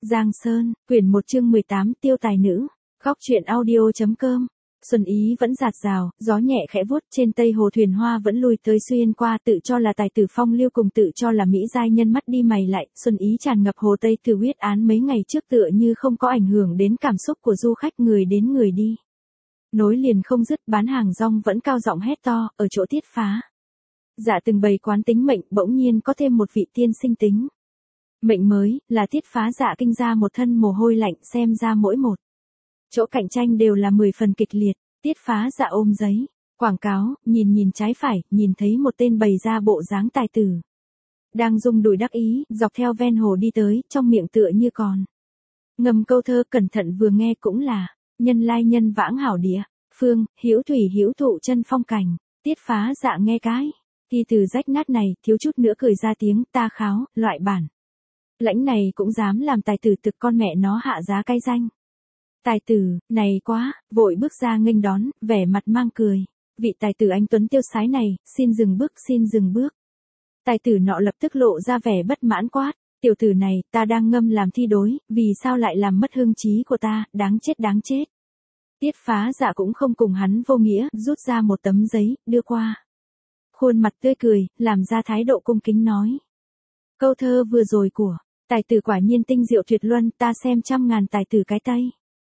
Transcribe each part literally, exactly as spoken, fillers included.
Giang Sơn, quyển một chương mười tám tiêu tài nữ, góc truyện audio.com. Xuân ý vẫn rạt rào, gió nhẹ khẽ vuốt trên tây hồ thuyền hoa vẫn lùi tới xuyên qua, tự cho là tài tử phong lưu cùng tự cho là mỹ giai nhân mắt đi mày lại, xuân ý tràn ngập hồ tây từ huyết án mấy ngày trước tựa như không có ảnh hưởng đến cảm xúc của du khách, người đến người đi. Nối liền không dứt, bán hàng rong vẫn cao giọng hét to, ở chỗ Tiết Phá Dạ từng bày quán tính mệnh, bỗng nhiên có thêm một vị tiên sinh tính mệnh mới, là Tiết Phá Dạ kinh ra một thân mồ hôi lạnh, xem ra mỗi một chỗ cạnh tranh đều là mười phần kịch liệt. Tiết Phá Dạ ôm giấy quảng cáo, nhìn nhìn trái phải, nhìn thấy một tên bày ra bộ dáng tài tử đang rung đùi đắc ý, dọc theo ven hồ đi tới, trong miệng tựa như còn ngầm câu thơ, cẩn thận vừa nghe cũng là nhân lai nhân vãng hảo địa, phương hữu thủy hữu thụ chân phong cảnh. Tiết Phá Dạ nghe cái thì từ rách nát này, thiếu chút nữa cười ra tiếng, ta kháo, loại bản lãnh này cũng dám làm tài tử, thực con mẹ nó hạ giá cay danh. Tài tử, này quá, vội bước ra nghênh đón, vẻ mặt mang cười. Vị tài tử anh tuấn tiêu sái này, xin dừng bước, xin dừng bước. Tài tử nọ lập tức lộ ra vẻ bất mãn quát, tiểu tử này, ta đang ngâm làm thi đối, vì sao lại làm mất hương trí của ta, đáng chết đáng chết. Tiết Phá Dạ cũng không cùng hắn vô nghĩa, rút ra một tấm giấy, đưa qua. Khuôn mặt tươi cười, làm ra thái độ cung kính nói. Câu thơ vừa rồi của tài tử quả nhiên tinh diệu tuyệt luân, ta xem trăm ngàn tài tử cái Tây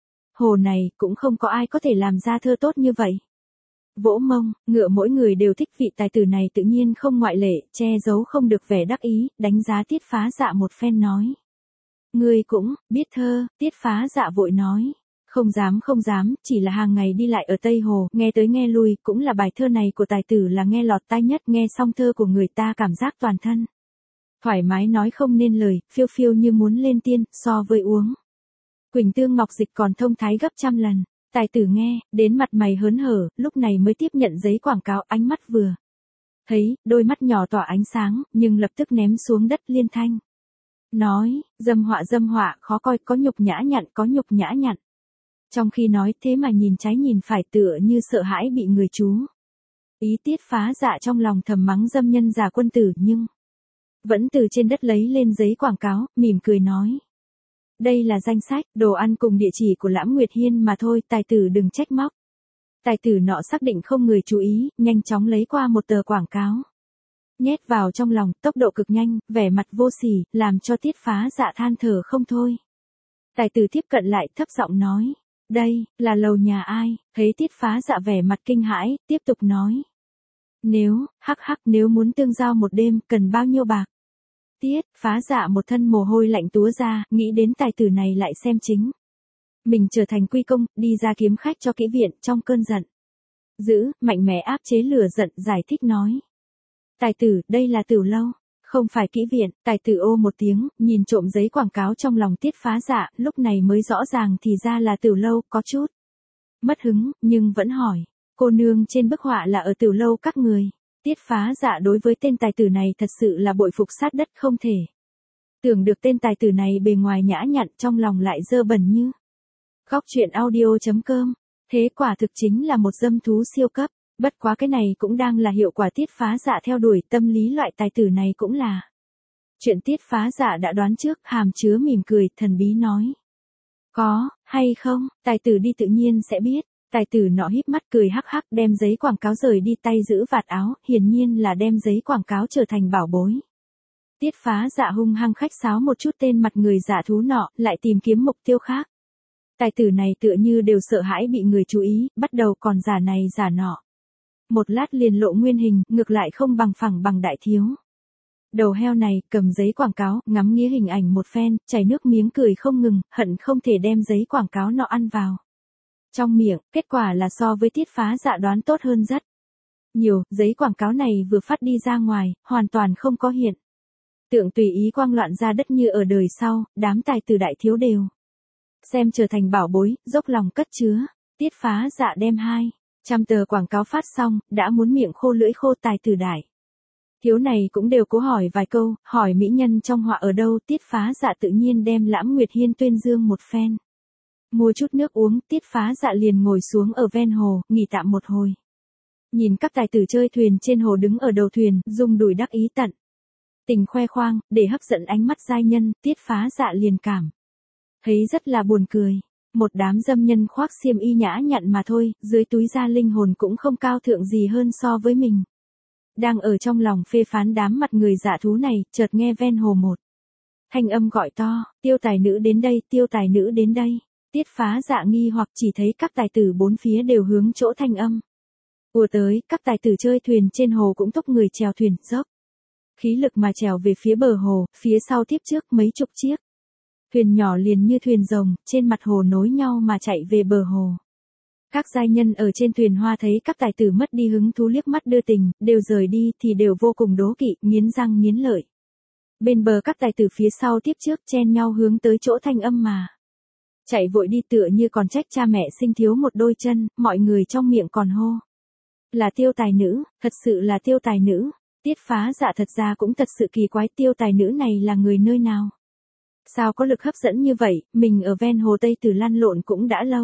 hồ này, cũng không có ai có thể làm ra thơ tốt như vậy. Vỗ mông, ngựa mỗi người đều thích vị tài tử này, tự nhiên không ngoại lệ, che giấu không được vẻ đắc ý, đánh giá Tiết Phá Dạ một phen nói. Ngươi cũng biết thơ. Tiết Phá Dạ vội nói. Không dám không dám, chỉ là hàng ngày đi lại ở Tây Hồ, nghe tới nghe lui, cũng là bài thơ này của tài tử là nghe lọt tai nhất, nghe xong thơ của người ta cảm giác toàn thân thoải mái nói không nên lời, phiêu phiêu như muốn lên tiên, so với uống Quỳnh tương ngọc dịch còn thông thái gấp trăm lần. Tài tử nghe, đến mặt mày hớn hở, lúc này mới tiếp nhận giấy quảng cáo, ánh mắt vừa thấy, đôi mắt nhỏ tỏa ánh sáng, nhưng lập tức ném xuống đất liên thanh. Nói, dâm họa dâm họa, khó coi, có nhục nhã nhặn, có nhục nhã nhặn. Trong khi nói thế mà nhìn trái nhìn phải, tựa như sợ hãi bị người chú ý. Tiết Phá Dạ trong lòng thầm mắng dâm nhân già quân tử, nhưng vẫn từ trên đất lấy lên giấy quảng cáo, mỉm cười nói. Đây là danh sách, đồ ăn cùng địa chỉ của Lãm Nguyệt Hiên mà thôi, tài tử đừng trách móc. Tài tử nọ xác định không người chú ý, nhanh chóng lấy qua một tờ quảng cáo. Nhét vào trong lòng, tốc độ cực nhanh, vẻ mặt vô sỉ, làm cho Tiết Phá Dạ than thở không thôi. Tài tử tiếp cận lại, thấp giọng nói. Đây, là lầu nhà ai? Thấy Tiết Phá Dạ vẻ mặt kinh hãi, tiếp tục nói. Nếu, hắc hắc, nếu muốn tương giao một đêm, cần bao nhiêu bạc? Tiết Phá Dạ một thân mồ hôi lạnh túa ra, nghĩ đến tài tử này lại xem chính mình trở thành quy công, đi ra kiếm khách cho kỹ viện, trong cơn giận dữ, mạnh mẽ áp chế lửa giận, giải thích nói. Tài tử, đây là Tửu lâu, không phải kỹ viện. Tài tử ô một tiếng, nhìn trộm giấy quảng cáo trong lòng Tiết Phá Dạ, lúc này mới rõ ràng thì ra là Tửu lâu, có chút mất hứng, nhưng vẫn hỏi. Cô nương trên bức họa là ở Tửu lâu các người. Tiết Phá Dạ đối với tên tài tử này thật sự là bội phục sát đất, không thể tưởng được tên tài tử này bề ngoài nhã nhặn, trong lòng lại dơ bẩn như góc truyện audio.com. Thế quả thực chính là một dâm thú siêu cấp. Bất quá cái này cũng đang là hiệu quả Tiết Phá Dạ theo đuổi, tâm lý loại tài tử này cũng là chuyện Tiết Phá Dạ đã đoán trước, hàm chứa mỉm cười, thần bí nói. Có, hay không, tài tử đi tự nhiên sẽ biết. Tài tử nọ híp mắt cười hắc hắc, đem giấy quảng cáo rời đi, tay giữ vạt áo, hiển nhiên là đem giấy quảng cáo trở thành bảo bối. Tiết Phá Dạ hung hăng khách sáo một chút tên mặt người giả thú nọ, lại tìm kiếm mục tiêu khác. Tài tử này tựa như đều sợ hãi bị người chú ý, bắt đầu còn giả này giả nọ. Một lát liền lộ nguyên hình, ngược lại không bằng phẳng bằng đại thiếu đầu heo này, cầm giấy quảng cáo, ngắm nghĩa hình ảnh một phen, chảy nước miếng cười không ngừng, hận không thể đem giấy quảng cáo nọ ăn vào trong miệng. Kết quả là so với Tiết Phá Dạ đoán tốt hơn rất nhiều. Giấy quảng cáo này vừa phát đi ra ngoài, hoàn toàn không có hiện tượng tùy ý quang loạn ra đất như ở đời sau, đám tài tử đại thiếu đều xem trở thành bảo bối, dốc lòng cất chứa. Tiết Phá Dạ đem hai trăm tờ quảng cáo phát xong, đã muốn miệng khô lưỡi khô. Tài tử đại thiếu này cũng đều cố hỏi vài câu, hỏi mỹ nhân trong họa ở đâu. Tiết Phá Dạ tự nhiên đem Lãm Nguyệt Hiên tuyên dương một phen. Mua chút nước uống, Tiết Phá Dạ liền ngồi xuống ở ven hồ, nghỉ tạm một hồi. Nhìn các tài tử chơi thuyền trên hồ đứng ở đầu thuyền, rung đùi đắc ý tận tình khoe khoang, để hấp dẫn ánh mắt giai nhân, Tiết Phá Dạ liền cảm Thấy rất là buồn cười. Một đám dâm nhân khoác xiêm y nhã nhặn mà thôi, dưới túi da linh hồn cũng không cao thượng gì hơn so với mình. Đang ở trong lòng phê phán đám mặt người dạ thú này, chợt nghe ven hồ một thanh âm gọi to, Tiêu tài nữ đến đây, tiêu tài nữ đến đây. Tiết Phá Dạ nghi hoặc chỉ thấy các tài tử bốn phía đều hướng chỗ thanh âm ùa tới, các tài tử chơi thuyền trên hồ cũng thúc người chèo thuyền, dốc khí lực mà chèo về phía bờ hồ, phía sau tiếp trước mấy chục chiếc thuyền nhỏ liền như thuyền rồng, trên mặt hồ nối nhau mà chạy về bờ hồ. Các giai nhân ở trên thuyền hoa thấy các tài tử mất đi hứng thú liếc mắt đưa tình, đều rời đi thì đều vô cùng đố kỵ, nghiến răng nghiến lợi. Bên bờ các tài tử phía sau tiếp trước chen nhau hướng tới chỗ thanh âm mà chạy vội đi, tựa như còn trách cha mẹ sinh thiếu một đôi chân, mọi người trong miệng còn hô. Là tiêu tài nữ, thật sự là tiêu tài nữ. Tiết Phá Dạ thật ra cũng thật sự kỳ quái, tiêu tài nữ này là người nơi nào? Sao có lực hấp dẫn như vậy, mình ở ven hồ Tây Tử lăn lộn cũng đã lâu.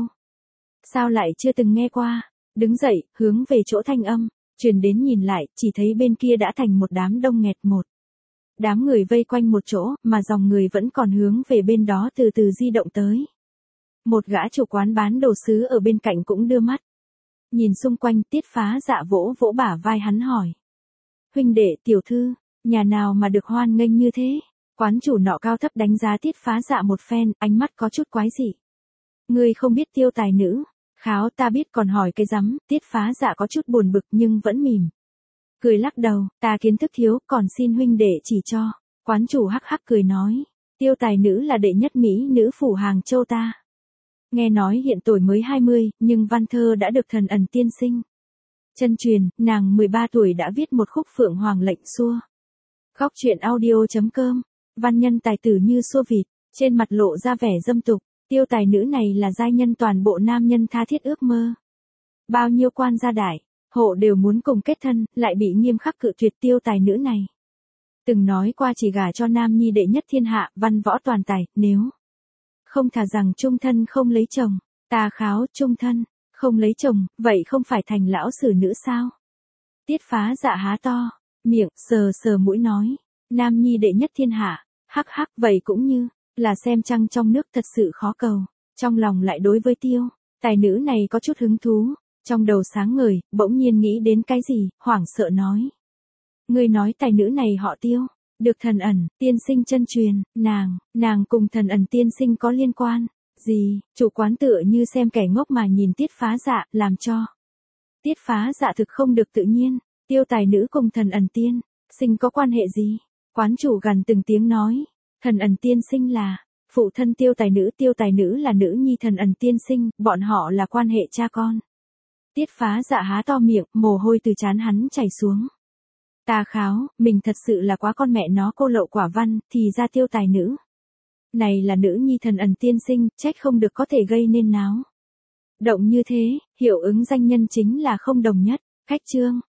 Sao lại chưa từng nghe qua? Đứng dậy, hướng về chỗ thanh âm, truyền đến nhìn lại, chỉ thấy bên kia đã thành một đám đông nghẹt một. Đám người vây quanh một chỗ, mà dòng người vẫn còn hướng về bên đó từ từ di động tới. Một gã chủ quán bán đồ sứ ở bên cạnh cũng đưa mắt nhìn xung quanh. Tiết Phá Dạ vỗ vỗ bả vai hắn hỏi. Huynh đệ, tiểu thư, nhà nào mà được hoan nghênh như thế? Quán chủ nọ cao thấp đánh giá Tiết Phá Dạ một phen, ánh mắt có chút quái dị. Ngươi không biết tiêu tài nữ? Kháo, ta biết, còn hỏi cái rắm. Tiết Phá Dạ có chút buồn bực nhưng vẫn mỉm cười lắc đầu, ta kiến thức thiếu, còn xin huynh đệ chỉ cho. Quán chủ hắc hắc cười nói, tiêu tài nữ là đệ nhất mỹ nữ phủ Hàng Châu ta. Nghe nói hiện tuổi mới hai mươi, nhưng văn thơ đã được thần ẩn tiên sinh chân truyền, nàng mười ba tuổi đã viết một khúc Phượng Hoàng lệnh xua. Góc truyện audio chấm com, văn nhân tài tử như xua vịt, trên mặt lộ ra vẻ dâm tục. Tiêu tài nữ này là giai nhân toàn bộ nam nhân tha thiết ước mơ. Bao nhiêu quan gia đại hộ đều muốn cùng kết thân, lại bị nghiêm khắc cự tuyệt. Tiêu tài nữ này từng nói qua chỉ gả cho nam nhi đệ nhất thiên hạ, văn võ toàn tài, nếu không thà rằng chung thân không lấy chồng. Ta kháo, chung thân không lấy chồng, vậy không phải thành lão sử nữ sao? Tiết Phá Dạ há to miệng, sờ sờ mũi nói, nam nhi đệ nhất thiên hạ, hắc hắc, vậy cũng như là xem trăng trong nước, thật sự khó cầu. Trong lòng lại đối với tiêu tài nữ này có chút hứng thú, trong đầu sáng ngời, bỗng nhiên nghĩ đến cái gì, hoảng sợ nói. Ngươi nói tài nữ này họ Tiêu, được thần ẩn tiên sinh chân truyền, nàng, nàng cùng thần ẩn tiên sinh có liên quan gì? Chủ quán tựa như xem kẻ ngốc mà nhìn Tiết Phá Dạ, làm cho Tiết Phá Dạ thực không được tự nhiên. Tiêu tài nữ cùng thần ẩn tiên sinh có quan hệ gì? Quán chủ gần từng tiếng nói, thần ẩn tiên sinh là phụ thân tiêu tài nữ, tiêu tài nữ là nữ nhi thần ẩn tiên sinh, bọn họ là quan hệ cha con. Tiết Phá Dạ há to miệng, mồ hôi từ trán hắn chảy xuống. Ta kháo, mình thật sự là quá con mẹ nó cô lậu quả văn, thì ra tiêu tài nữ này là nữ nhi thần ẩn tiên sinh, trách không được có thể gây nên náo động như thế. Hiệu ứng danh nhân chính là không đồng nhất. Khách chương.